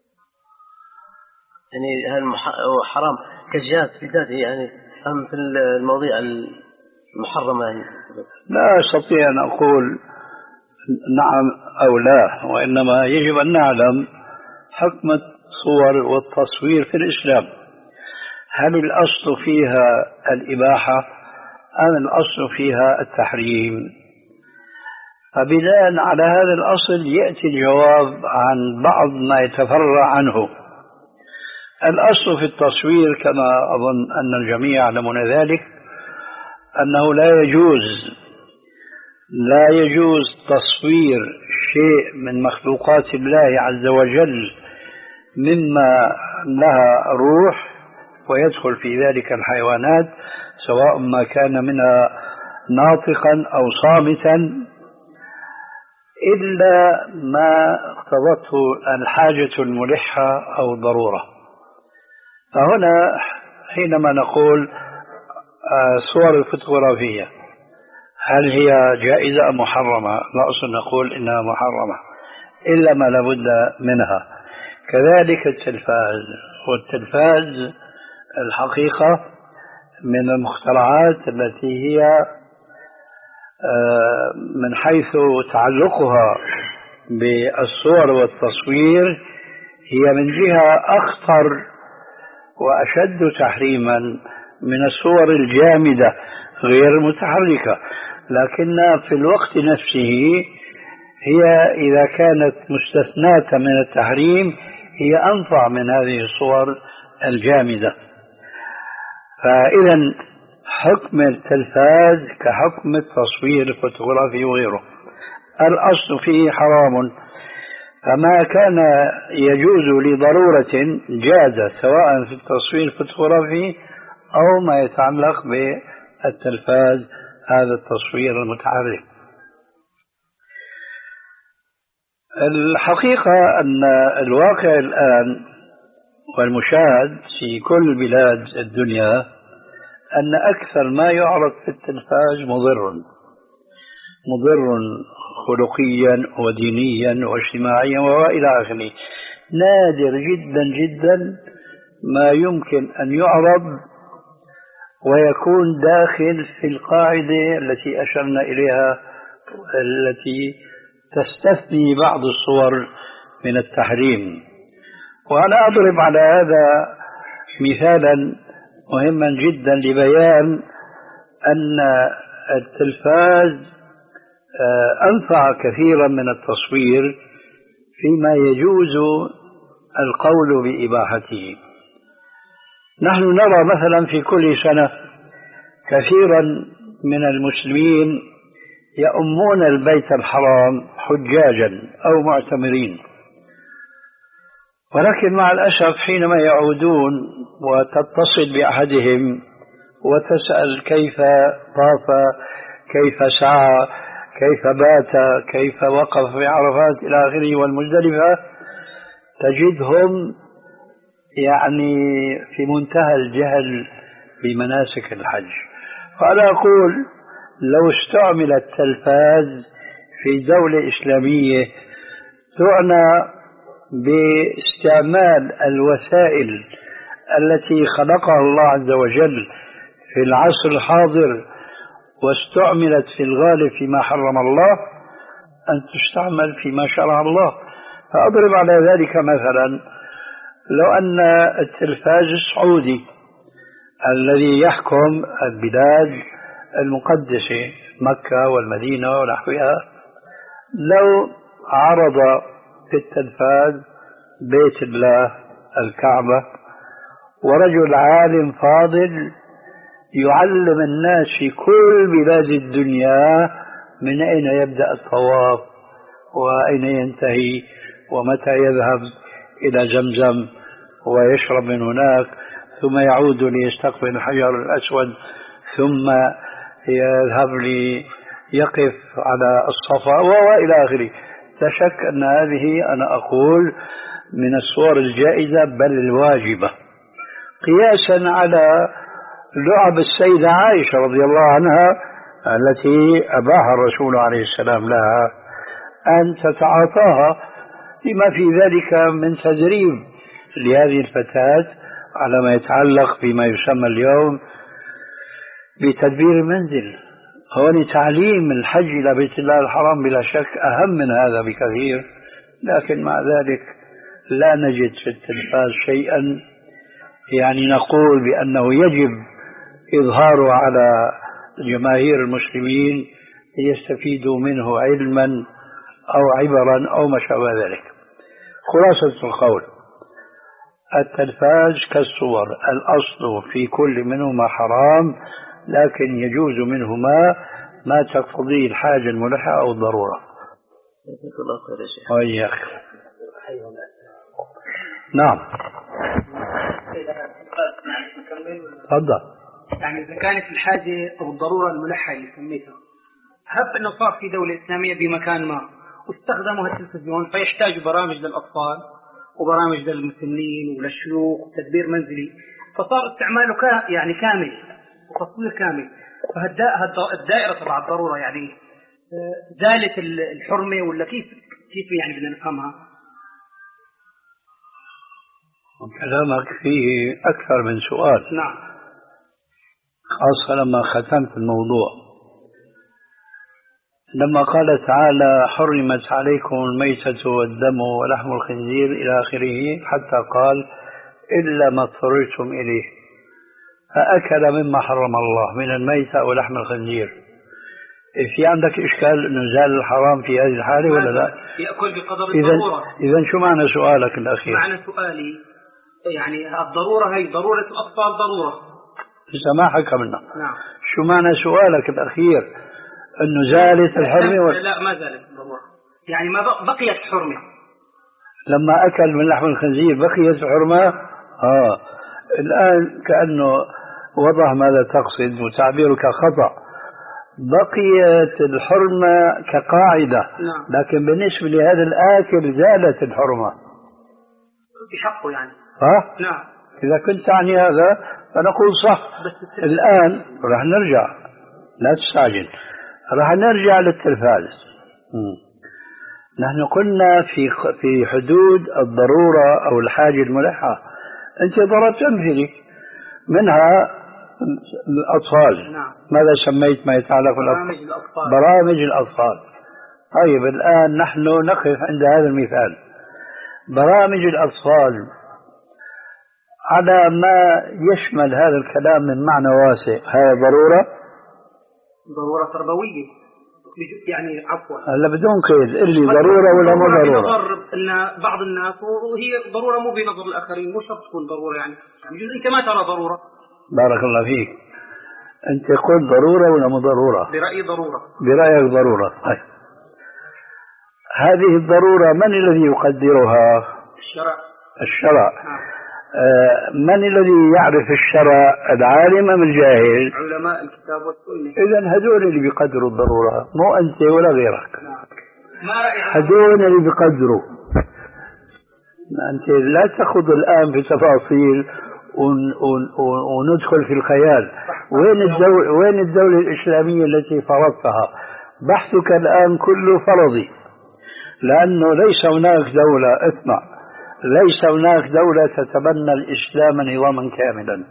يعني هل هو حرام كجهاز في ذاته يعني أم في المواضيع المحرمة يعني؟ لا أستطيع أن أقول نعم أو لا، وإنما يجب أن نعلم حكم الصور والتصوير في الإسلام. هل الأصل فيها الإباحة أم الأصل فيها التحريم؟ فبناء على هذا الأصل يأتي الجواب عن بعض ما يتفرع عنه. الأصل في التصوير كما أظن أن الجميع يعلمون ذلك أنه لا يجوز لا يجوز تصوير شيء من مخلوقات الله عز وجل مما لها روح ويدخل في ذلك الحيوانات، سواء ما كان منها ناطقا أو صامتا، إلا ما اقتضته الحاجة الملحة أو الضرورة. فهنا حينما نقول صور الفوتوغرافية هل هي جائزة أم محرمة؟ لا أصل نقول إنها محرمة إلا ما لابد منها. كذلك التلفاز، والتلفاز الحقيقة من المخترعات التي هي من حيث تعلقها بالصور والتصوير هي من جهة أخطر وأشد تحريما من الصور الجامدة غير المتحركة، لكن في الوقت نفسه هي إذا كانت مستثناة من التحريم هي أنفع من هذه الصور الجامدة. فإذا حكم التلفاز كحكم التصوير الفوتوغرافي وغيره، الأصل فيه حرام، فما كان يجوز لضرورة جاز سواء في التصوير الفوتوغرافي أو ما يتعلق بالتلفاز هذا التصوير المتحرك. الحقيقة أن الواقع الآن والمشاهد في كل بلاد الدنيا أن أكثر ما يعرض في التلفاز مضر مضر خلقيا ودينيا واجتماعيا وإلى آخره. نادر جدا جدا ما يمكن أن يعرض ويكون داخل في القاعدة التي أشرنا إليها التي تستثني بعض الصور من التحريم. وأنا أضرب على هذا مثالا مهما جدا لبيان أن التلفاز أنفع كثيرا من التصوير فيما يجوز القول بإباحته. نحن نرى مثلا في كل سنة كثيرا من المسلمين يؤمون البيت الحرام حجاجا أو معتمرين، ولكن مع الأسف حينما يعودون وتتصل بأحدهم وتسأل كيف طاف، كيف سعى، كيف بات، كيف وقف في عرفات إلى آخره والمزدلفة، تجدهم يعني في منتهى الجهل بمناسك الحج. فأنا أقول لو استعمل التلفاز في دولة إسلامية تعنى باستعمال الوسائل التي خلقها الله عز وجل في العصر الحاضر واستعملت في الغالب فيما حرم الله أن تستعمل فيما شرع الله. فأضرب على ذلك مثلا، لو أن التلفاز السعودي الذي يحكم البلاد المقدسة مكة والمدينة ونحوها لو عرض في التلفاز بيت الله الكعبة ورجل عالم فاضل يعلم الناس في كل بلاد الدنيا من أين يبدأ الطواف وأين ينتهي ومتى يذهب إلى زمزم ويشرب من هناك ثم يعود ليستقبل الحجر الأسود ثم يذهب ليقف على الصفا وإلى آخره. لا شك أن هذه أنا أقول من الصور الجائزة بل الواجبة، قياسا على لعب السيدة عائشة رضي الله عنها التي أباح الرسول عليه السلام لها أن تتعاطاها لما في ذلك من تدريب لهذه الفتاة على ما يتعلق بما يسمى اليوم بتدبير المنزل. هون تعليم الحج إلى بيت الله الحرام بلا شك أهم من هذا بكثير، لكن مع ذلك لا نجد في التلفاز شيئا يعني نقول بأنه يجب إظهاره على جماهير المسلمين ليستفيدوا منه علما أو عبرا أو ما شابه ذلك. خلاصة القول التلفاز كالصور، الأصل في كل منهما حرام، لكن يجوز منهما ما تقتضيه الحاجة الملحة أو الضرورة. جزاك الله خير يا شيخ. وإياك. نعم تفضل. يعني إذا كانت الحاجة أو الضرورة الملحة اللي سميتها، هب أنه صار في دولة إسلامية بمكان ما واستخدموا التلفزيون فيحتاجوا برامج للأطفال وبرامج للمسنين وللشيوخ وتدبير منزلي، فصار استعماله كا يعني كامل وتصوير كامل، فالدائرة تبع الضرورة يعني زالت الحرمة ولا كيف كيف يعني بدنا نفهمها؟ كلامك فيه أكثر من سؤال. نعم. خاصة لما ختمت الموضوع، لما قال تعالى حرمت عليكم الميتة والدم ولحم الخنزير إلى آخره حتى قال إلا ما اضطررتم إليه، فأكل مما حرم الله من الميتة ولحم الخنزير. في عندك إشكال أنه زال الحرام في هذه الحالة ولا لا؟ يأكل بقدر الضرورة. إذن شو معنى سؤالك الأخير؟ معنى سؤالي يعني الضرورة هي ضرورة الأطفال ضرورة. إذا ما حكمنا. نعم. شو معنى سؤالك الأخير؟ أنه زالت الحرمة ولا؟ لا ما زالت الضرورة، يعني ما بقيت الحرمة. لما أكل من لحم الخنزير بقيت الحرمة؟ آه الآن كأنه وضح ماذا تقصد وتعبيرك خطأ. بقيت الحرمة كقاعدة. نعم. لكن بالنسبة لهذا الآكل زالت الحرمة بحقه يعني. ها؟ نعم. إذا كنت تعني هذا فنقول صح. بس الآن راح نرجع، لا تستعجل، راح نرجع للتلفاز. م. نحن قلنا في في حدود الضرورة أو الحاجة الملحة. أنت ضربت أمثلة منها الأطفال. نعم. ماذا سميت ما يتعلق بالأطفال؟ برامج الأطفال. برامج الأطفال. طيب الآن نحن نقف عند هذا المثال. برامج الأطفال على ما يشمل هذا الكلام من معنى واسع، هذا ضرورة؟ ضرورة تربوية يعني عفوا. هلا بدون قيد اللي ضرورة ولا مو ضرورة؟ بنظر ان بعض الناس وهي ضرورة مو بنظر الآخرين، مو شرط تكون ضرورة يعني، يعني يجوز انت ما ترى ضرورة. بارك الله فيك. انت قلت ضرورة ولا مو ضرورة؟ برأيي ضرورة. برأيك ضرورة. طيب هذه الضرورة من الذي يقدرها؟ الشرع. الشرع. نعم. آه من الذي يعرف الشرع، العالم أم الجاهل؟ علماء الكتاب والسنة. إذن هذول اللي بيقدروا الضرورة، مو أنت ولا غيرك. نعم. ما رأيك؟ هذول اللي بيقدروا. أنت لا تخوض الآن في تفاصيل ون ون وندخل في الخيال. وين الدولة وين الدولة الإسلامية التي فرضتها؟ بحثك الآن كله فرضي، لأنه ليس هناك دولة، اسمع، ليس هناك دولة تتبنى الإسلام نظاما كاملا.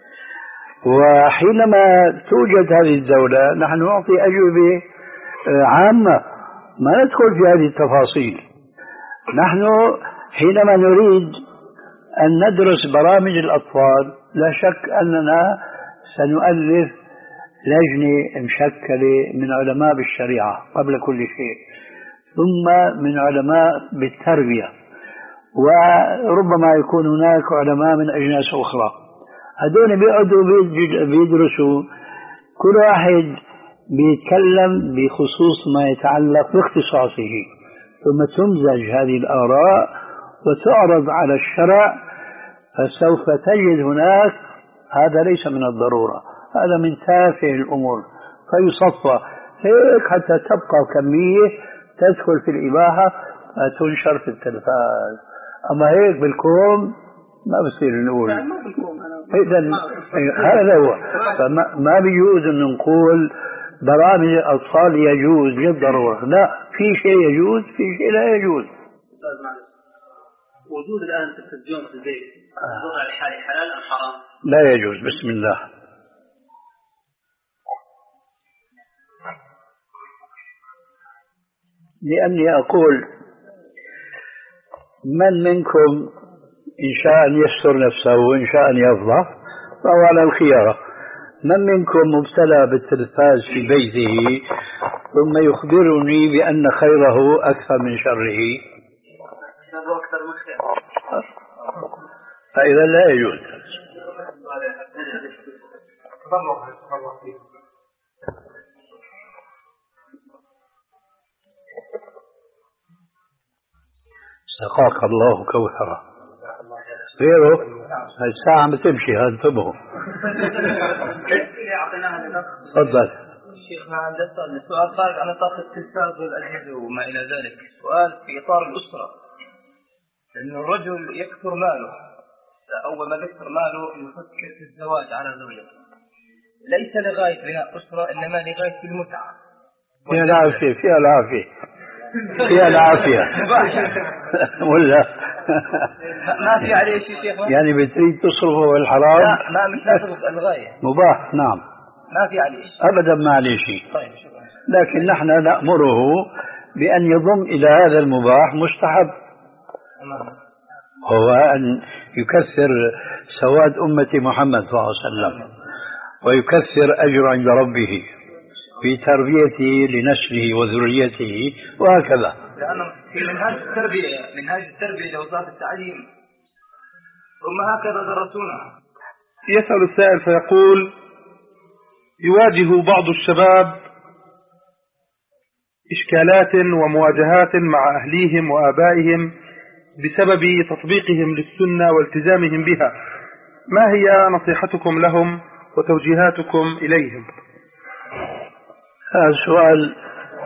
وحينما توجد هذه الدولة نحن نعطي أجوبة عامة، ما ندخل في هذه التفاصيل. نحن حينما نريد أن ندرس برامج الأطفال لا شك أننا سنؤلف لجنة مشكلة من علماء بالشريعة قبل كل شيء، ثم من علماء بالتربية، وربما يكون هناك علماء من أجناس أخرى. هذول بيقعدوا بيدرسوا، كل واحد بيتكلم بخصوص ما يتعلق باختصاصه، ثم تمزج هذه الآراء وتعرض على الشرع فسوف تجد هناك هذا ليس من الضرورة، هذا من تافه الأمور فيصفى هيك حتى تبقى كمية تدخل في الإباحة تنشر في التلفاز. أما هيك بالكوم ما بصير نقول. إذن هذا هو، فما ما بيجوز أن نقول برامج الأطفال يجوز للضرورة، لا، في شيء يجوز في شيء لا يجوز. وجود الآن تلفزيون في البيت الوضع الحالي حلال أم حرام؟ لا يجوز. بسم الله. لأني أقول من منكم إن شاء أن يستر نفسه وإن شاء أن يفضح فهو على الخيارة. من منكم مبتلى بالتلفاز في بيته ثم يخبرني بأن خيره أكثر من شره، فإذا لا يجوز. سقاك الله كوثرة غيره. هاي الساعة بتمشي هانتبهوا. تفضل. شيخنا عندنا سؤال خارج عن نطاق التلفاز والأجهزة وما إلى ذلك، سؤال في إطار الأسرة، لأن الرجل يكثر ماله، أول ما يكثر ماله يفكر في الزواج على زوجته، ليس لغاية بناء أسرة إنما لغاية المتعة. فيها العافية فيها العافية فيها العافية ولا ما في عليه شيء شيخ؟ يعني بتريد تصرفه بالحرام؟ لا، ما مش نصرف الغاية، مباح. نعم، ما في عليه شيء أبدا، ما عليه شيء. طيب شكرا. لكن نحن نأمره بأن يضم إلى هذا المباح مستحب، هو أن يكثر سواد أمة محمد صلى الله عليه وسلم ويكثر أجر عند ربه في تربيته لنسله وذريته وهكذا. لأنه في منهاج التربية منهاج التربية لوزارة التعليم هم هكذا درسونا. يسأل السائل فيقول: يواجه بعض الشباب إشكالات ومواجهات مع أهليهم وآبائهم بسبب تطبيقهم للسنة والتزامهم بها، ما هي نصيحتكم لهم وتوجيهاتكم إليهم؟ هذا السؤال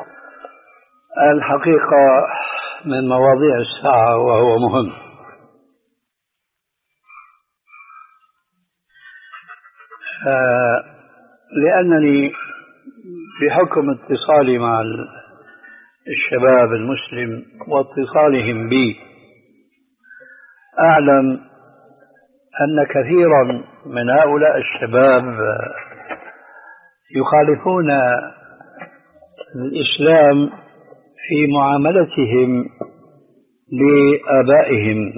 الحقيقة من مواضيع الساعة وهو مهم. آه لأنني بحكم اتصالي مع الشباب المسلم واتصالهم بي أعلم أن كثيرا من هؤلاء الشباب يخالفون الإسلام في معاملتهم لآبائهم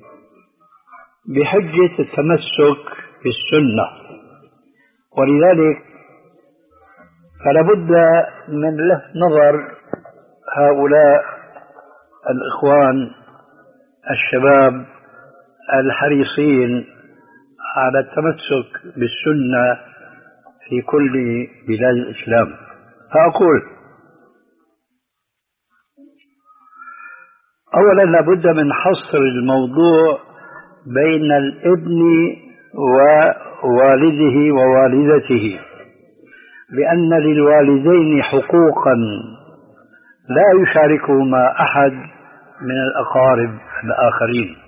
بحجة التمسك بالسنة، ولذلك فلا بد من لفت نظر هؤلاء الإخوان الشباب الحريصين على التمسك بالسنة في كل بلاد الإسلام. فأقول: أولا لابد من حصر الموضوع بين الابن ووالده ووالدته، لأن للوالدين حقوقا لا يشاركهما أحد من الأقارب الآخرين.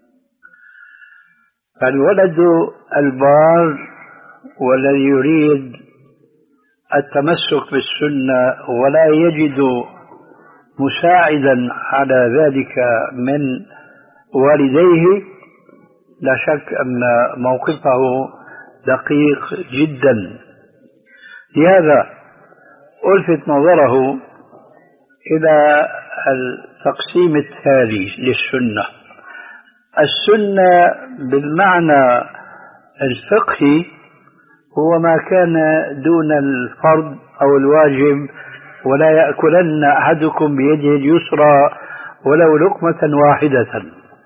فالولد البار والذي يريد التمسك بالسنة ولا يجد مساعدا على ذلك من والديه لا شك أن موقفه دقيق جدا. لهذا ألفت نظره إلى التقسيم التالي للسنة. السنة بالمعنى الفقهي هو ما كان دون الفرض أو الواجب، ولا يأكلن أحدكم بيده اليسرى ولو لقمة واحدة.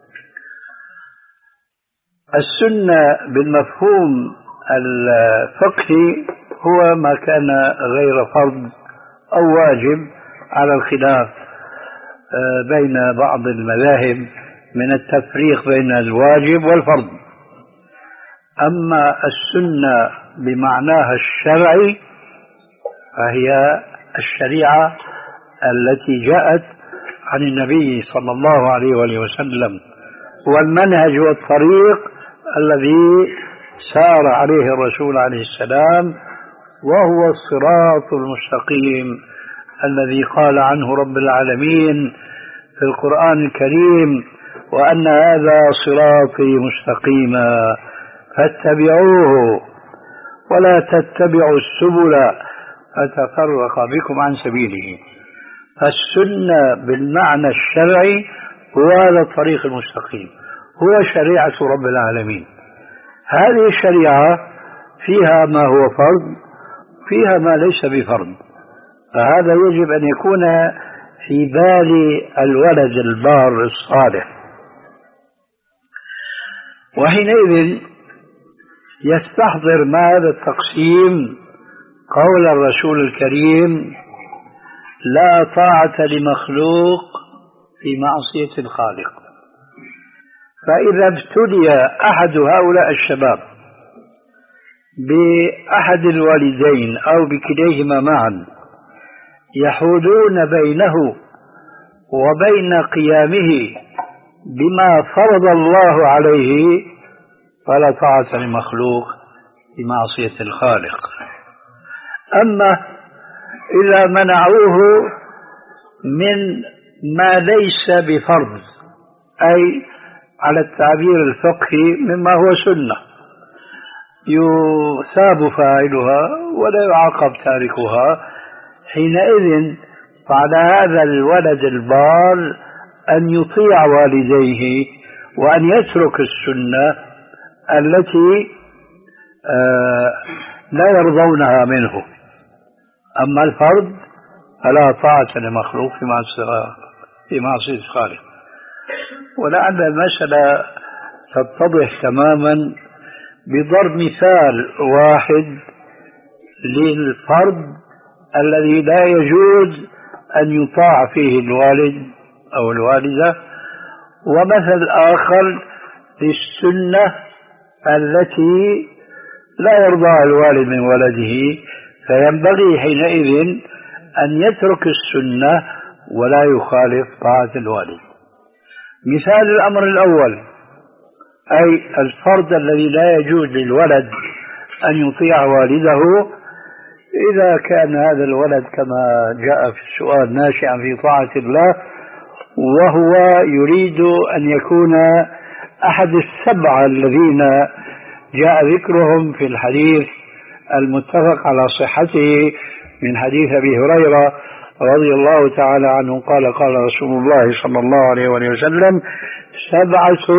السنة بالمفهوم الفقهي هو ما كان غير فرض أو واجب، على الخلاف بين بعض المذاهب من التفريق بين الواجب والفرض. أما السنة بمعناها الشرعي فهي الشريعة التي جاءت عن النبي صلى الله عليه وآله وسلم، والمنهج والطريق الذي سار عليه الرسول عليه السلام، وهو الصراط المستقيم الذي قال عنه رب العالمين في القرآن الكريم: وأن هذا صراطي مستقيما فاتبعوه ولا تتبعوا السبل فتفرق بكم عن سبيله. فالسنة بالمعنى الشرعي هو هذا الطريق المستقيم، هو شريعة رب العالمين. هذه الشريعة فيها ما هو فرض، فيها ما ليس بفرض، فهذا يجب أن يكون في بال الولد البار الصالح. وحينئذ يستحضر مع هذا التقسيم قول الرسول الكريم: لا طاعة لمخلوق في معصية الخالق. فإذا ابتلي أحد هؤلاء الشباب بأحد الوالدين أو بكليهما معا يحولون بينه وبين قيامه بما فرض الله عليه، فلا طاعة لمخلوق بمعصية الخالق. أما إذا منعوه من ما ليس بفرض، أي على التعبير الفقهي مما هو سنة يثاب فاعلها ولا يعاقب تاركها، حينئذ فعلى هذا الولد البار أن يطيع والديه وأن يترك السنة التي آه لا يرضونها منه. أما الفرض فلا طاعة لمخلوق في معصية الخالق. ولعل المسألة تتضح تماما بضرب مثال واحد للفرض الذي لا يجوز أن يطاع فيه الوالد أو الوالدة، ومثل آخر للسنة التي لا يرضى الوالد من ولده، فينبغي حينئذ أن يترك السنة ولا يخالف طاعة الوالد. مثال الأمر الأول، أي الفرض الذي لا يجوز للولد أن يطيع والده، إذا كان هذا الولد كما جاء في السؤال ناشئا في طاعة الله، وهو يريد أن يكون أحد السبعة الذين جاء ذكرهم في الحديث المتفق على صحته من حديث أبي هريرة رضي الله تعالى عنه قال: قال رسول الله صلى الله عليه وسلم: سبعة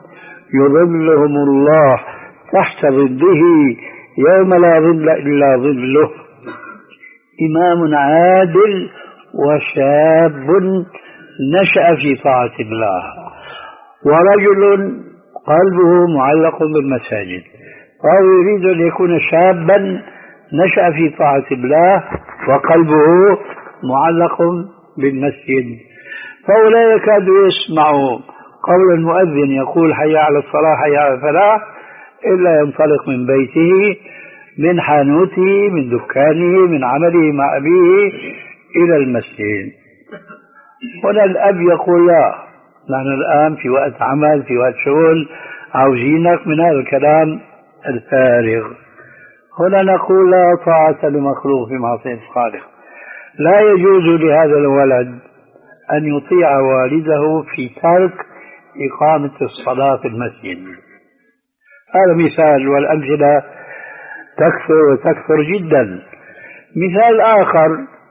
يظلهم الله تحت ظله يوم لا ظل إلا ظله: إمام عادل، وشاب نشأ في طاعة الله، ورجل قلبه معلق بالمساجد. فهو يريد أن يكون شابا نشأ في طاعة الله وقلبه معلق بالمسجد، فهو لا يكاد يسمع قول المؤذن يقول: حي على الصلاة حي على الفلاح، إلا ينطلق من بيته، من حانوته، من دكانه، من عمله مع أبيه إلى المسجد. هنا الأب يقول: لا، نحن الآن في وقت عمل، في وقت شغل، عاوزينك من هذا الكلام الفارغ. هنا نقول: لا طاعة لمخلوق في معصية الخالق. لا يجوز لهذا الولد أن يطيع والده في ترك إقامة الصلاة في المسجد. هذا مثال، والأمثلة تكثر وتكثر جدا. مثال آخر: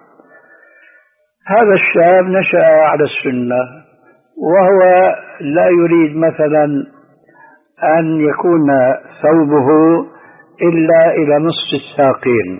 هذا الشاب نشأ على السنة، وهو لا يريد مثلا أن يكون ثوبه إلا إلى نصف الساقين.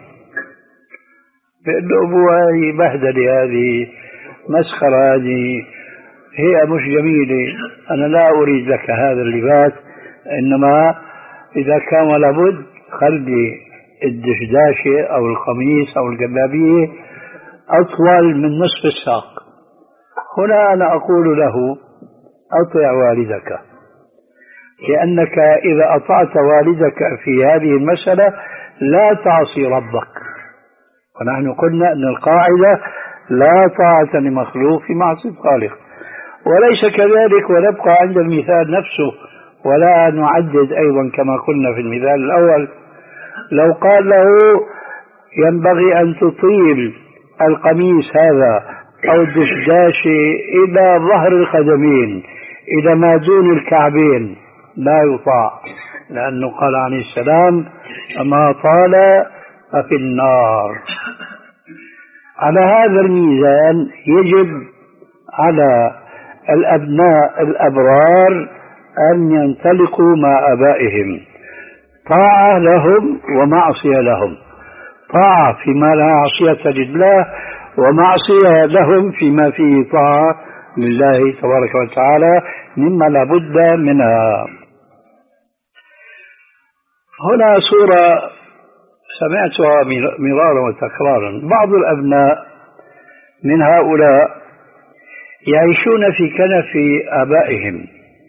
بأبوه بهدلة، هذه مسخرة، هذه هي مش جميلة، أنا لا أريد لك هذا اللباس، إنما إذا كان لابد خلي الدشداشة أو القميص أو الجلابية أطول من نصف الساق. هنا أنا أقول له: أطع والدك. لأنك إذا أطعت والدك في هذه المسألة لا تعصي ربك، ونحن قلنا أن القاعدة لا طاعة لمخلوق في معصية الخالق. وليس كذلك، ونبقى عند المثال نفسه ولا نعدد أيضا كما قلنا في المثال الأول. لو قال له ينبغي أن تطيل القميص هذا أو الدشداش إلى ظهر القدمين إلى ما دون الكعبين، لا يطاع، لأنه قال عليه السلام أما طال ففي النار. على هذا الميزان يجب على الأبناء الأبرار أن ينطلقوا مع آبائهم، طاعة لهم ومعصية لهم، طاعة فيما لا معصية لله ومعصية لهم فيما فيه طاعة لله تبارك وتعالى مما لا بد منها. هنا صورة سمعتها مرارا وتكرارا. بعض الأبناء من هؤلاء يعيشون في كنف آبائهم،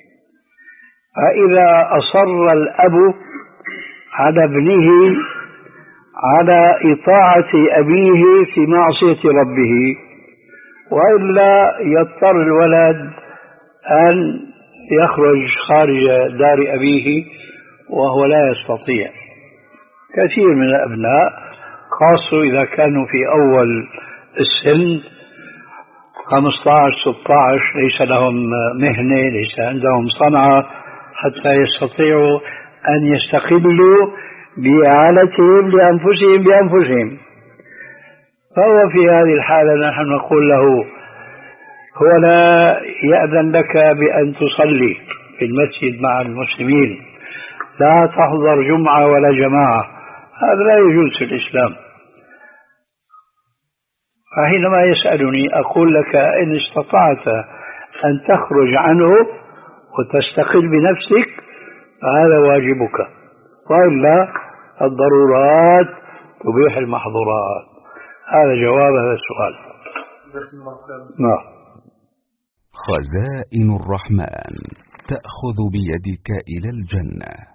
فإذا أصر الأب على ابنه على إطاعة أبيه في معصية ربه، وإلا يضطر الولد أن يخرج خارج دار أبيه وهو لا يستطيع. كثير من الأبناء خاصة إذا كانوا في أول السن خمسة عشر ستة عشر ليس لهم مهنة، ليس عندهم صنعة حتى يستطيعوا أن يستقلوا بإعالتهم لأنفسهم بأنفسهم. فهو في هذه الحالة نحن نقول له هو لا يأذن لك بأن تصلي في المسجد مع المسلمين، لا تحضر جمعة ولا جماعة، هذا لا يجوز في الإسلام. فحينما يسألني أقول لك إن استطعت أن تخرج عنه وتستقل بنفسك فهذا واجبك، وإلا الضرورات تبيح المحظورات. هذا جواب هذا السؤال. نعم. خزائن الرحمن تأخذ بيدك إلى الجنة.